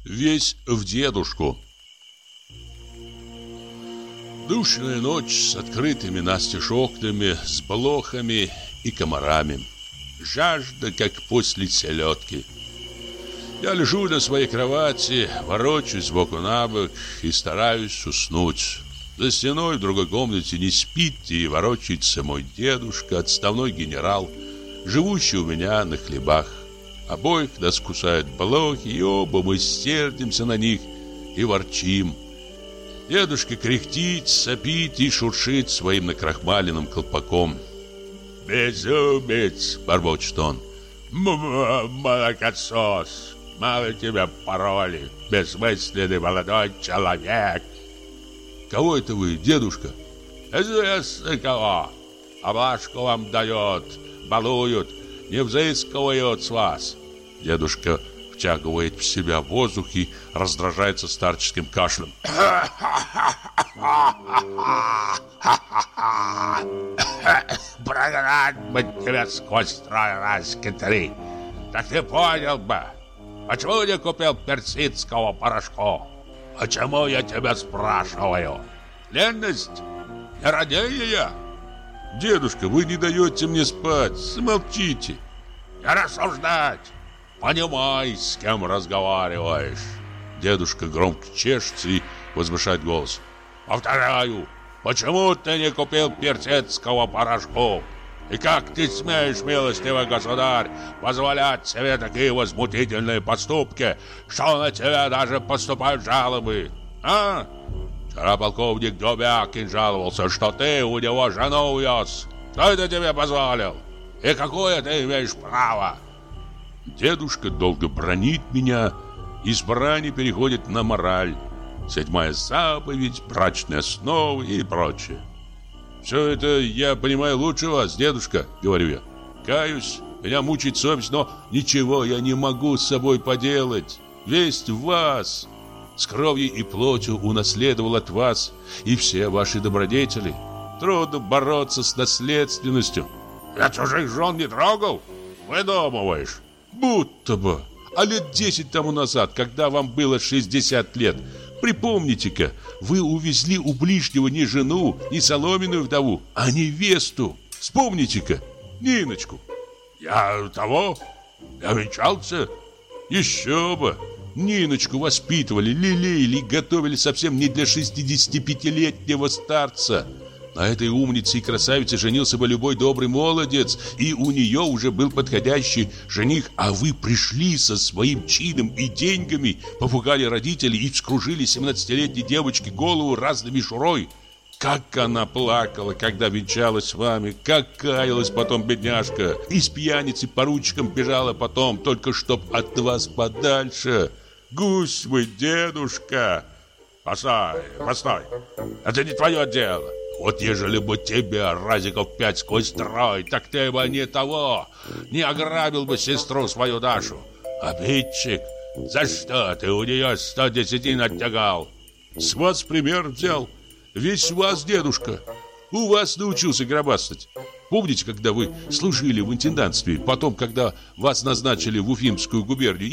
весь в дедушку. Душная ночь с открытыми настежь окнами, с блохами и комарами. Жажда, как после селедки. Я лежу на своей кровати, ворочаюсь сбоку на бок и стараюсь уснуть. За стеной в другой комнате не спит и ворочается мой дедушка, отставной генерал, живущий у меня на хлебах. Обоих нас кусают блохи, и оба мы сердимся на них и ворчим. Дедушка кряхтит, сопит и шуршит своим накрахмаленным колпаком. «Безумец!» — бормочет он. «Молокосос! Мало тебя пароли, бессмысленный молодой человек!» «Кого это вы, дедушка?» «Известно кого! Облашку вам дает, балуют, не взыскивают с вас!» Дедушка втягивает в себя воздух и раздражается старческим кашлем. «Прогнать бы тебя сквозь строй разки 3! Так ты понял бы, почему не купил персидского порошку? Почему я тебя спрашиваю? Ленность? Нерадение?» «Дедушка, вы не даете мне спать, замолчите!» «Не рассуждать! Понимай, с кем разговариваешь!» Дедушка громко чешется и возвышает голос. «Повторяю, почему ты не купил персидского порошку? И как ты смеешь, милостивый государь, позволять себе такие возмутительные поступки, что на тебя даже поступают жалобы? А? Вчера полковник Дубякин жаловался, что ты у него жену увез. Кто это тебе позволил? И какое ты имеешь право?» Дедушка долго бранит меня, и с брани переходит на мораль. 7-я заповедь, брачные основы и прочее. «Все это я понимаю лучше вас, дедушка», — говорю я. «Каюсь, меня мучает совесть, но ничего я не могу с собой поделать. Весть в вас. С кровью и плотью унаследовал от вас и все ваши добродетели. Трудно бороться с наследственностью». «Я чужих жен не трогал? Выдумываешь?» «Будто бы. А лет 10 тому назад, когда вам было 60 лет, припомните-ка, вы увезли у ближнего не жену, не соломенную вдову, а невесту. Вспомните-ка, Ниночку». «Я того? Я венчался?» «Еще бы. Ниночку воспитывали, лелеяли и готовили совсем не для 65-летнего старца. На этой умнице и красавице женился бы любой добрый молодец, и у нее уже был подходящий жених, а вы пришли со своим чином и деньгами, попугали родителей и вскружили 17-летней девочке голову разной мишурой. Как она плакала, когда венчалась с вами, как каялась потом бедняжка, из пьяницы поручиком бежала потом, только чтоб от вас подальше. Гусь вы, дедушка!» Постой, это не твое дело. Вот ежели бы тебе разиков 5 сквозь строй, так ты бы не того, не ограбил бы сестру свою Дашу. Обидчик, за что ты у нее 100 десятин оттягал?» «С вас пример взял. Весь вас, дедушка. У вас научился гробастать. Помните, когда вы служили в интендантстве, потом, когда вас назначили в Уфимскую губернию,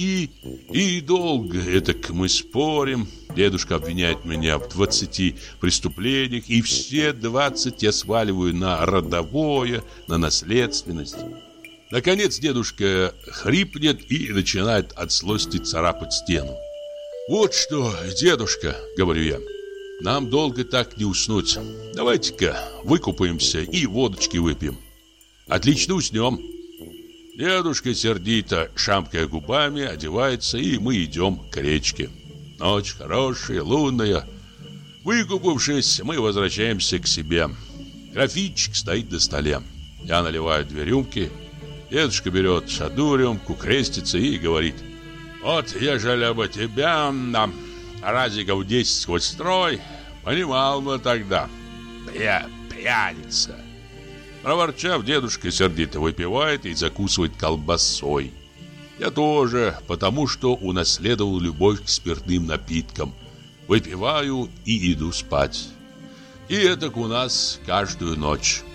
и долго этак мы спорим. Дедушка обвиняет меня в 20 преступлениях, и все 20 я сваливаю на родовое, на наследственность. Наконец дедушка хрипнет и начинает от злости царапать стену. «Вот что, дедушка, — говорю я, — нам долго так не уснуть. Давайте-ка выкупаемся и водочки выпьем. Отлично уснем». Дедушка сердито, шамкая губами, одевается, и мы идем к речке. Ночь хорошая, лунная. Выкупавшись, мы возвращаемся к себе. Графинчик стоит на столе. Я наливаю 2 рюмки. Дедушка берет одну рюмку, крестится и говорит: «Вот ежели бы тебя разиков 10 сквозь строй, понимал бы тогда. Пьяница». Проворчав, дедушка сердито выпивает и закусывает колбасой. Я тоже, потому что унаследовал любовь к спиртным напиткам. Выпиваю и иду спать. И это у нас каждую ночь.